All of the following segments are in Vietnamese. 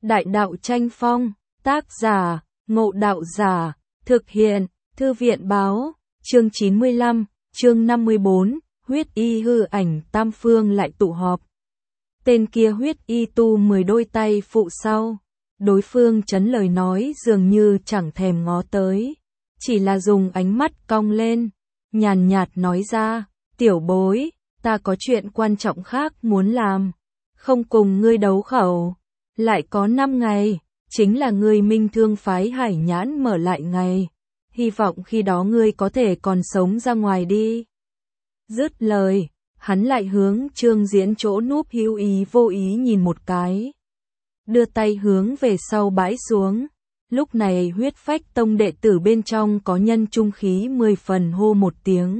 Đại đạo tranh phong, tác giả, Ngộ Đạo Giả, thực hiện, Thư viện báo, chương 95, chương 54, huyết y hư ảnh tam phương lại tụ họp. Tên kia huyết y tu 10 đôi tay phụ sau, đối phương chấn lời nói dường như chẳng thèm ngó tới, chỉ là dùng ánh mắt cong lên, nhàn nhạt nói ra, tiểu bối, ta có chuyện quan trọng khác muốn làm, không cùng ngươi đấu khẩu, lại có 5 ngày, chính là ngươi Minh Thương phái Hải Nhãn mở lại ngày, hy vọng khi đó ngươi có thể còn sống ra ngoài đi. Dứt lời, hắn lại hướng Trương Diễn chỗ núp hữu ý vô ý nhìn một cái, đưa tay hướng về sau bãi xuống. Lúc này huyết phách tông đệ tử bên trong có nhân trung khí 10 phần hô một tiếng.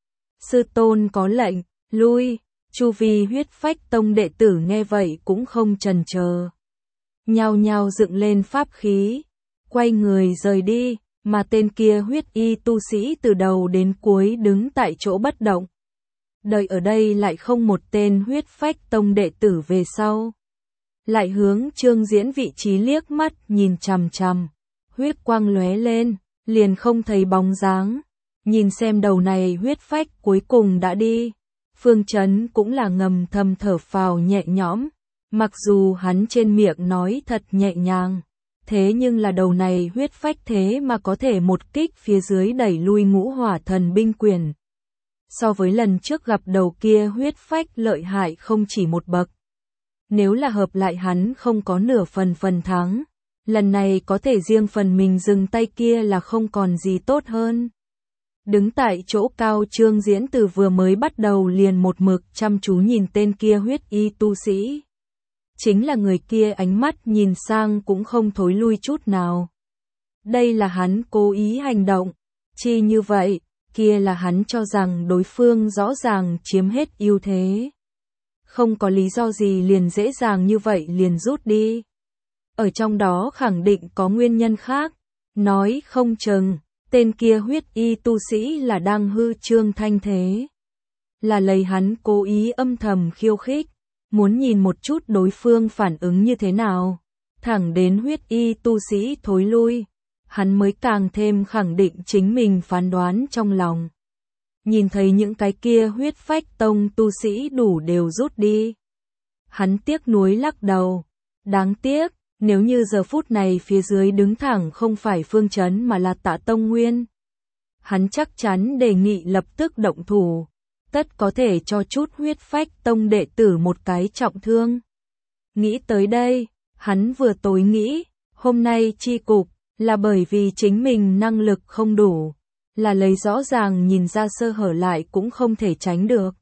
Sư tôn có lệnh, lui, chu vi huyết phách tông đệ tử nghe vậy cũng không chần chờ. Nhao nhao dựng lên pháp khí, quay người rời đi, mà tên kia huyết y tu sĩ từ đầu đến cuối đứng tại chỗ bất động. Đợi ở đây lại không một tên huyết phách tông đệ tử về sau. Lại hướng Trương Diễn vị trí liếc mắt nhìn chằm chằm, huyết quang lóe lên, liền không thấy bóng dáng. Nhìn xem đầu này huyết phách cuối cùng đã đi, Phương Chấn cũng là ngầm thầm thở phào nhẹ nhõm, mặc dù hắn trên miệng nói thật nhẹ nhàng, thế nhưng là đầu này huyết phách thế mà có thể một kích phía dưới đẩy lui Ngũ Hỏa Thần binh quyền. So với lần trước gặp đầu kia huyết phách lợi hại không chỉ một bậc. Nếu là hợp lại hắn không có nửa phần thắng, lần này có thể riêng phần mình dừng tay kia là không còn gì tốt hơn. Đứng tại chỗ cao Trương Diễn từ vừa mới bắt đầu liền một mực chăm chú nhìn tên kia huyết y tu sĩ. Chính là người kia ánh mắt nhìn sang cũng không thối lui chút nào. Đây là hắn cố ý hành động, chi như vậy, kia là hắn cho rằng đối phương rõ ràng chiếm hết ưu thế. Không có lý do gì liền dễ dàng như vậy liền rút đi. Ở trong đó khẳng định có nguyên nhân khác, nói không chừng, tên kia huyết y tu sĩ là đang hư trương thanh thế. Là lấy hắn cố ý âm thầm khiêu khích, muốn nhìn một chút đối phương phản ứng như thế nào. Thẳng đến huyết y tu sĩ thối lui, hắn mới càng thêm khẳng định chính mình phán đoán trong lòng. Nhìn thấy những cái kia huyết phách tông tu sĩ đủ đều rút đi. Hắn tiếc nuối lắc đầu. Đáng tiếc, nếu như giờ phút này phía dưới đứng thẳng không phải Phương Chấn mà là Tạ Tông Nguyên. Hắn chắc chắn đề nghị lập tức động thủ. Tất có thể cho chút huyết phách tông đệ tử một cái trọng thương. Nghĩ tới đây, hắn vừa tối nghĩ, hôm nay chi cục, là bởi vì chính mình năng lực không đủ. Là lấy rõ ràng nhìn ra sơ hở lại cũng không thể tránh được.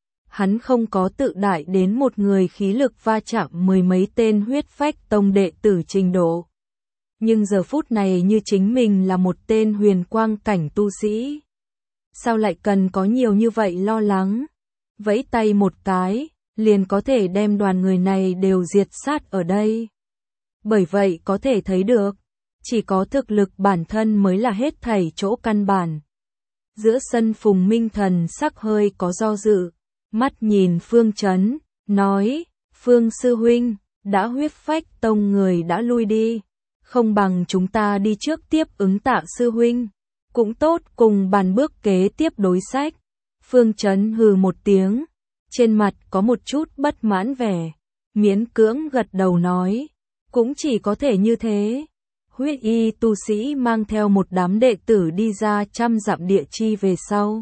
Hắn không có tự đại đến một người khí lực va chạm 10 mấy tên huyết phách tông đệ tử trình độ. Nhưng giờ phút này như chính mình là một tên huyền quang cảnh tu sĩ. Sao lại cần có nhiều như vậy lo lắng? Vẫy tay một cái, liền có thể đem đoàn người này đều diệt sát ở đây. Bởi vậy có thể thấy được, chỉ có thực lực bản thân mới là hết thảy chỗ căn bản. Giữa sân Phùng Minh Thần sắc hơi có do dự, mắt nhìn Phương Chấn, nói, Phương Sư Huynh, đã huyết phách tông người đã lui đi, không bằng chúng ta đi trước tiếp ứng Tạ Sư Huynh, cũng tốt cùng bàn bước kế tiếp đối sách. Phương Chấn hừ một tiếng, trên mặt có một chút bất mãn vẻ, miễn cưỡng gật đầu nói, cũng chỉ có thể như thế. Huyết y tu sĩ mang theo một đám đệ tử đi ra 100 dặm địa chi về sau.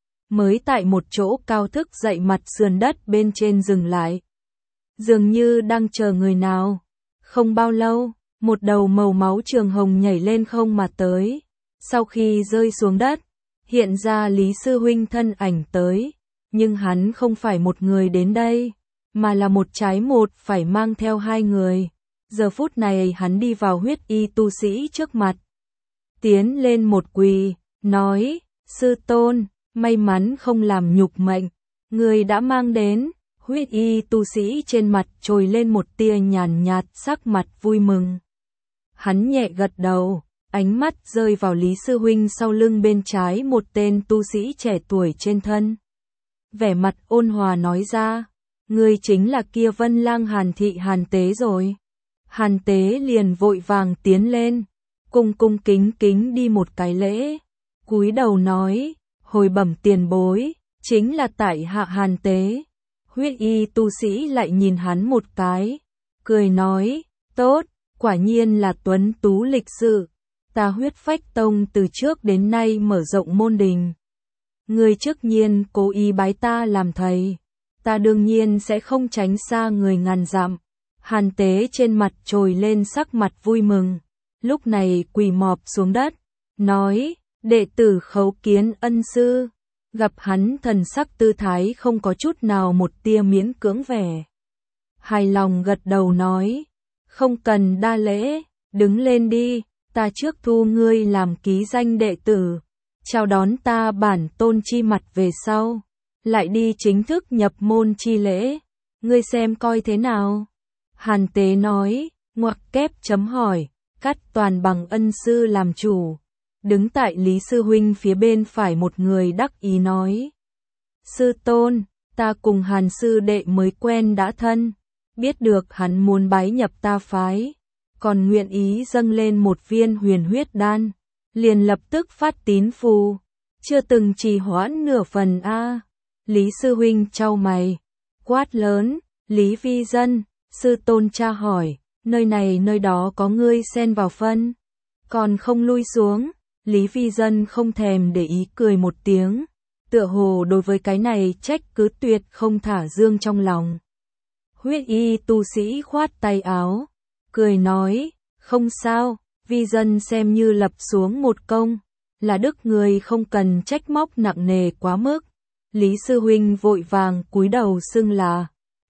Mới tại một chỗ cao thức dậy mặt sườn đất bên trên dừng lại. Dường như đang chờ người nào. Không bao lâu, một đầu màu máu trường hồng nhảy lên không mà tới. Sau khi rơi xuống đất, hiện ra Lý Sư Huynh thân ảnh tới. Nhưng hắn không phải một người đến đây, mà là một trái một phải mang theo 2 người. Giờ phút này hắn đi vào huyết y tu sĩ trước mặt. Tiến lên một quỳ, nói, sư tôn, may mắn không làm nhục mệnh, người đã mang đến. Huyết y tu sĩ trên mặt trồi lên một tia nhàn nhạt sắc mặt vui mừng. Hắn nhẹ gật đầu, ánh mắt rơi vào Lý Sư Huynh sau lưng bên trái một tên tu sĩ trẻ tuổi trên thân. Vẻ mặt ôn hòa nói ra, người chính là kia Vân Lang Hàn Thị Hàn Tế rồi. Hàn Tế liền vội vàng tiến lên, cung cung kính kính đi một cái lễ, cúi đầu nói, hồi bẩm tiền bối, chính là tại hạ Hàn Tế. Huyết y tu sĩ lại nhìn hắn một cái, cười nói, tốt, quả nhiên là tuấn tú lịch sự, ta Huyết Phách Tông từ trước đến nay mở rộng môn đình. Ngươi trước nhiên cố ý bái ta làm thầy, ta đương nhiên sẽ không tránh xa người ngàn dặm. Hàn Tế trên mặt trồi lên sắc mặt vui mừng, lúc này quỳ mọp xuống đất, nói, đệ tử khấu kiến ân sư. Gặp hắn thần sắc tư thái không có chút nào một tia miễn cưỡng vẻ. Hài lòng gật đầu nói, không cần đa lễ, đứng lên đi, ta trước thu ngươi làm ký danh đệ tử, chào đón ta bản tôn chi mặt về sau, lại đi chính thức nhập môn chi lễ, ngươi xem coi thế nào. Hàn Tế nói, ngoặc kép chấm hỏi, cắt toàn bằng ân sư làm chủ. Đứng tại Lý Sư Huynh phía bên phải một người đắc ý nói, sư tôn, ta cùng Hàn sư đệ mới quen đã thân, biết được hắn muốn bái nhập ta phái, còn nguyện ý dâng lên một viên huyền huyết đan, liền lập tức phát tín phù, chưa từng trì hoãn nửa phần a. Lý Sư Huynh chau mày, quát lớn, Lý Vi Dân, sư tôn tra hỏi, nơi này nơi đó có ngươi xen vào phân, còn không lui xuống. Lý Vi Dân không thèm để ý cười một tiếng, tựa hồ đối với cái này trách cứ tuyệt không thả dương trong lòng. Huyết y tu sĩ khoát tay áo, cười nói, không sao, Vi Dân xem như lập xuống một công, là đức người không cần trách móc nặng nề quá mức. Lý Sư Huynh vội vàng cúi đầu xưng là,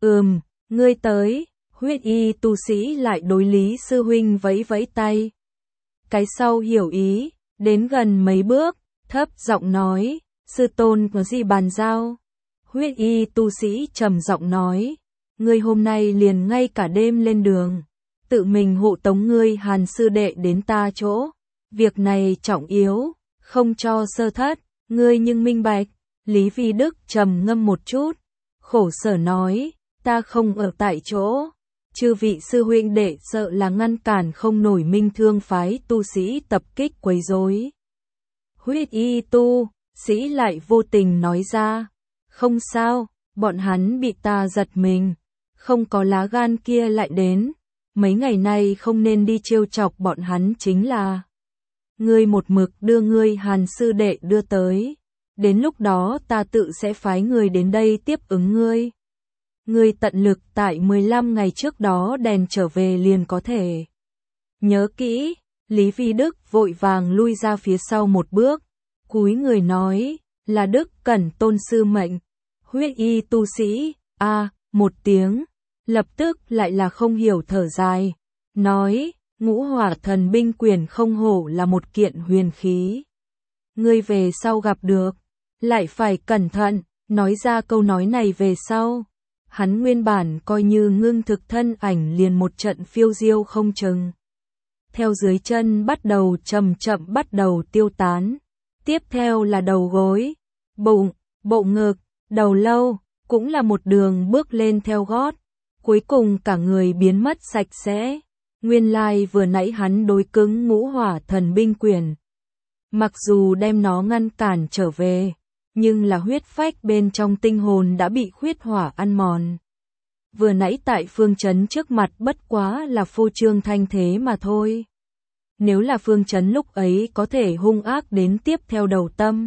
ngươi tới. Huyết y tu sĩ lại đối Lý Sư Huynh vẫy vẫy tay. Cái sau hiểu ý, đến gần mấy bước, thấp giọng nói, sư tôn có gì bàn giao? Huyết y tu sĩ trầm giọng nói, ngươi hôm nay liền ngay cả đêm lên đường, tự mình hộ tống ngươi Hàn sư đệ đến ta chỗ, việc này trọng yếu, không cho sơ thất, ngươi nhưng minh bạch. Lý Vi Đức trầm ngâm một chút, khổ sở nói, ta không ở tại chỗ, chư vị sư huynh đệ sợ là ngăn cản không nổi Minh Thương phái tu sĩ tập kích quấy rối. Huyết y tu sĩ lại vô tình nói ra, không sao, bọn hắn bị ta giật mình, không có lá gan kia lại đến, mấy ngày nay không nên đi trêu chọc bọn hắn chính là. Ngươi một mực đưa ngươi Hàn sư đệ đưa tới, đến lúc đó ta tự sẽ phái người đến đây tiếp ứng ngươi. Ngươi tận lực tại 15 ngày trước đó đèn trở về liền có thể. Nhớ kỹ, Lý Vi Đức vội vàng lui ra phía sau một bước, cúi người nói, là Đức Cẩn tôn sư mệnh. Huyết y tu sĩ, một tiếng, lập tức lại là không hiểu thở dài, nói, Ngũ Hỏa Thần Binh Quyền không hổ là một kiện huyền khí. Ngươi về sau gặp được, lại phải cẩn thận, nói ra câu nói này về sau. Hắn nguyên bản coi như ngưng thực thân ảnh liền một trận phiêu diêu không chừng. Theo dưới chân bắt đầu chậm chậm bắt đầu tiêu tán. Tiếp theo là đầu gối, bụng, bộ ngực, đầu lâu, cũng là một đường bước lên theo gót. Cuối cùng cả người biến mất sạch sẽ. Nguyên lai vừa nãy hắn đối cứng Ngũ Hỏa Thần Binh Quyền. Mặc dù đem nó ngăn cản trở về, nhưng là huyết phách bên trong tinh hồn đã bị huyết hỏa ăn mòn. Vừa nãy tại phương chấn trước mặt bất quá là phô trương thanh thế mà thôi. Nếu là phương chấn lúc ấy có thể hung ác đến tiếp theo đầu tâm,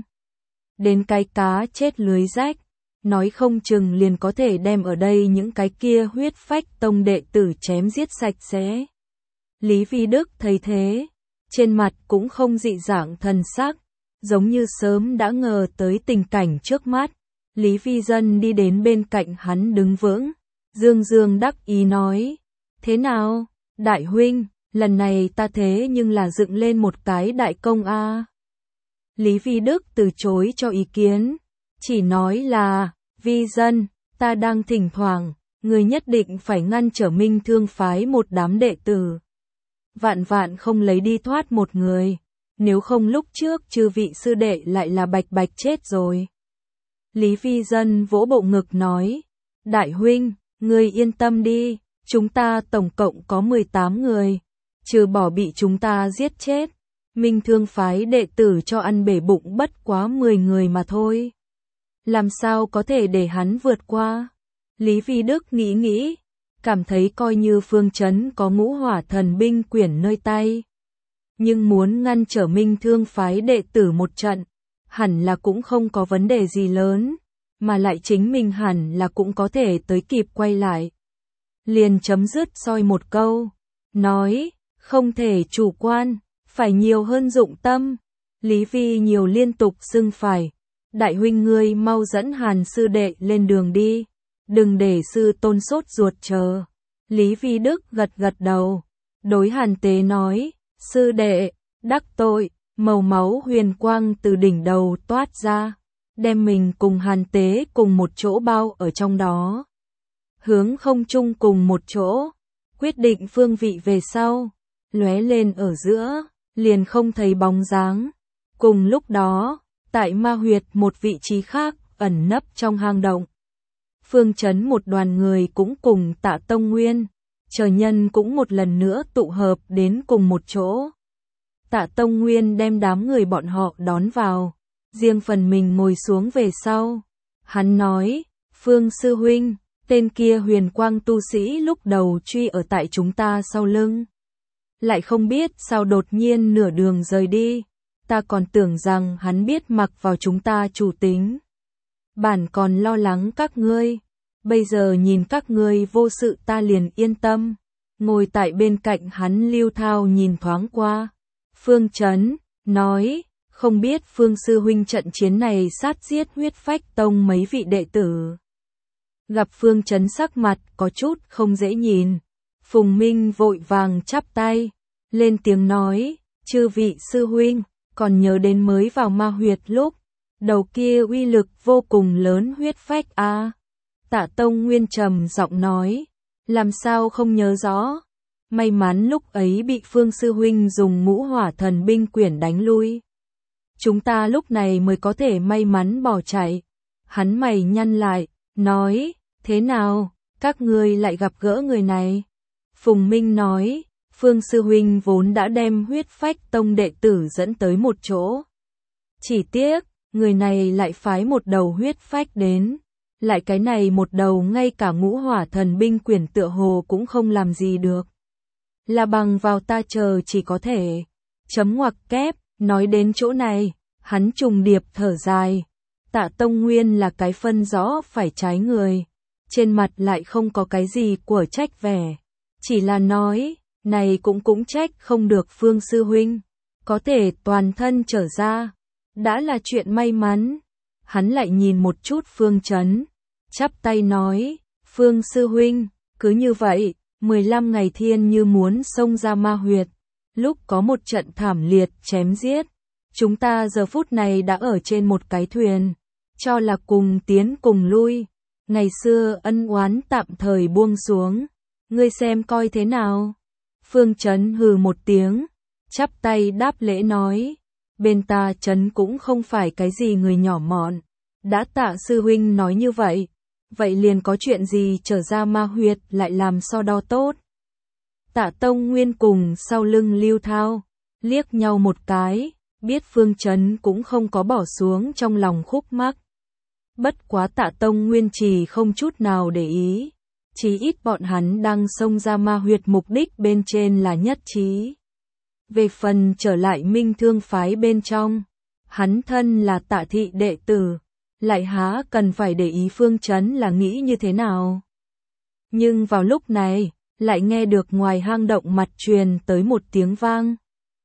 đến cái cá chết lưới rách, nói không chừng liền có thể đem ở đây những cái kia huyết phách tông đệ tử chém giết sạch sẽ. Lý Vi Đức thấy thế, trên mặt cũng không dị dạng thần sắc, giống như sớm đã ngờ tới tình cảnh trước mắt. Lý Vi Dân đi đến bên cạnh hắn đứng vững, dương dương đắc ý nói, thế nào, đại huynh, lần này ta thế nhưng là dựng lên một cái đại công a. Lý Vi Đức từ chối cho ý kiến, chỉ nói là, Vi Dân, ta đang thỉnh thoảng, người nhất định phải ngăn trở Minh Thương phái một đám đệ tử. Vạn vạn không lấy đi thoát một người, nếu không lúc trước chư vị sư đệ lại là bạch bạch chết rồi. Lý Vi Dân vỗ bộ ngực nói, đại huynh, ngươi yên tâm đi, Chúng ta tổng cộng có 18 người, trừ bỏ bị chúng ta giết chết. Minh Thương phái đệ tử cho ăn bể bụng bất quá 10 người mà thôi. Làm sao có thể để hắn vượt qua? Lý Vi Đức nghĩ nghĩ, cảm thấy coi như Phương Chấn có ngũ hỏa thần binh quyển nơi tay. Nhưng muốn ngăn trở Minh Thương phái đệ tử một trận, hẳn là cũng không có vấn đề gì lớn, mà lại chính mình hẳn là cũng có thể tới kịp quay lại. Liền chấm dứt soi một câu, nói, không thể chủ quan, phải nhiều hơn dụng tâm. Lý Vi nhiều liên tục xưng phải, đại huynh ngươi mau dẫn Hàn sư đệ lên đường đi, đừng để sư tôn sốt ruột chờ. Lý Vi Đức gật gật đầu, đối Hàn Tế nói, sư đệ, đắc tội, màu máu huyền quang từ đỉnh đầu toát ra, đem mình cùng Hàn Tế cùng một chỗ bao ở trong đó. Hướng không trung cùng một chỗ, quyết định phương vị về sau, lóe lên ở giữa, liền không thấy bóng dáng. Cùng lúc đó, tại ma huyệt một vị trí khác, ẩn nấp trong hang động. Phương Chấn một đoàn người cũng cùng Tạ Tông Nguyên, Trời Nhân cũng một lần nữa tụ hợp đến cùng một chỗ. Tạ Tông Nguyên đem đám người bọn họ đón vào, riêng phần mình ngồi xuống về sau. Hắn nói, Phương Sư Huynh, tên kia huyền quang tu sĩ lúc đầu truy ở tại chúng ta sau lưng. Lại không biết sao đột nhiên nửa đường rời đi, ta còn tưởng rằng hắn biết mặc vào chúng ta chủ tính. Bản còn lo lắng các ngươi, bây giờ nhìn các ngươi vô sự ta liền yên tâm. Ngồi tại bên cạnh hắn Lưu Thao nhìn thoáng qua. Phương Chấn, nói, không biết Phương Sư Huynh trận chiến này sát giết Huyết Phách Tông mấy vị đệ tử. Gặp Phương Chấn sắc mặt có chút không dễ nhìn, Phùng Minh vội vàng chắp tay, lên tiếng nói, chư vị Sư Huynh, còn nhớ đến mới vào ma huyệt lúc, đầu kia uy lực vô cùng lớn huyết phách a. Tạ Tông Nguyên trầm giọng nói, làm sao không nhớ rõ, may mắn lúc ấy bị Phương Sư Huynh dùng ngũ hỏa thần binh quyển đánh lui. Chúng ta lúc này mới có thể may mắn bỏ chạy. Hắn mày nhăn lại, nói, thế nào, các ngươi lại gặp gỡ người này? Phùng Minh nói, Phương Sư Huynh vốn đã đem Huyết Phách Tông đệ tử dẫn tới một chỗ. Chỉ tiếc, người này lại phái một đầu huyết phách đến. Lại cái này một đầu ngay cả ngũ hỏa thần binh quyển tựa hồ cũng không làm gì được. Là bằng vào ta chờ chỉ có thể. Chấm ngoặc kép, nói đến chỗ này, hắn trùng điệp thở dài. Tạ Tông Nguyên là cái phân rõ phải trái người. Trên mặt lại không có cái gì của trách vẻ. Chỉ là nói, này cũng trách không được Phương Sư Huynh. Có thể toàn thân trở ra. Đã là chuyện may mắn. Hắn lại nhìn một chút Phương Chấn. Chắp tay nói, Phương Sư Huynh, cứ như vậy, 15 ngày thiên như muốn xông ra ma huyệt. Lúc có một trận thảm liệt chém giết. Chúng ta giờ phút này đã ở trên một cái thuyền. Cho là cùng tiến cùng lui. Ngày xưa ân oán tạm thời buông xuống. Ngươi xem coi thế nào. Phương Chấn hừ một tiếng. Chắp tay đáp lễ nói. Bên ta Chấn cũng không phải cái gì người nhỏ mọn. Đã Tạ Sư Huynh nói như vậy. Vậy liền có chuyện gì trở ra ma huyệt lại làm so đo tốt. Tạ Tông Nguyên cùng sau lưng Lưu Thao. Liếc nhau một cái. Biết Phương Chấn cũng không có bỏ xuống trong lòng khúc mắc. Bất quá Tạ Tông Nguyên chỉ không chút nào để ý. Chỉ ít bọn hắn đang xông ra ma huyệt mục đích bên trên là nhất trí. Về phần trở lại Minh Thương phái bên trong, hắn thân là Tạ thị đệ tử, lại há cần phải để ý Phương Chấn là nghĩ như thế nào. Nhưng vào lúc này, lại nghe được ngoài hang động mặt truyền tới một tiếng vang.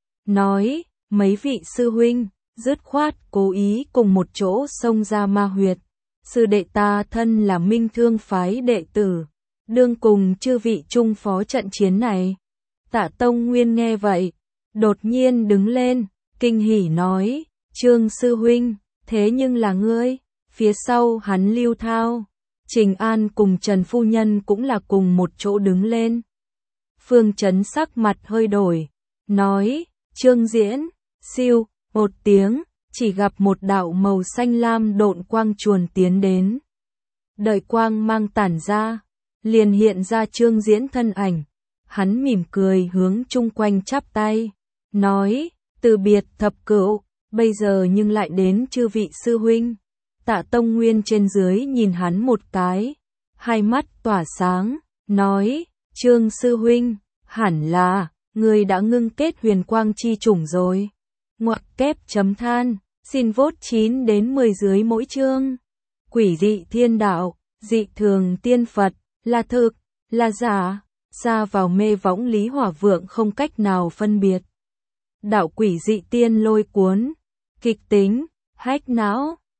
Nói, mấy vị sư huynh, dứt khoát cố ý cùng một chỗ xông ra ma huyệt. Sư đệ ta thân là Minh Thương phái đệ tử, đương cùng chư vị chung phó trận chiến này. Tạ Tông Nguyên nghe vậy, đột nhiên đứng lên, kinh hỉ nói, Trương sư huynh, thế nhưng là ngươi. Phía sau hắn Lưu Thao, Trình An cùng Trần Phu Nhân cũng là cùng một chỗ đứng lên. Phương Chấn sắc mặt hơi đổi, nói, Trương Diễn, siêu, một tiếng, chỉ gặp một đạo màu xanh lam độn quang chuồn tiến đến. Đợi quang mang tản ra, liền hiện ra Trương Diễn thân ảnh. Hắn mỉm cười hướng chung quanh chắp tay, nói, từ biệt thập cửu, bây giờ nhưng lại đến chư vị sư huynh. Tạ Tông Nguyên trên dưới nhìn hắn một cái, hai mắt tỏa sáng, nói, Trương sư huynh, hẳn là, người đã ngưng kết huyền quang chi chủng rồi. Ngoặc kép chấm than, xin vote 9 đến 10 dưới mỗi chương. Quỷ dị thiên đạo, dị thường tiên Phật, là thực, là giả, xa vào mê võng Lý Hỏa Vượng không cách nào phân biệt. Đạo quỷ dị tiên lôi cuốn, kịch tính, hách não.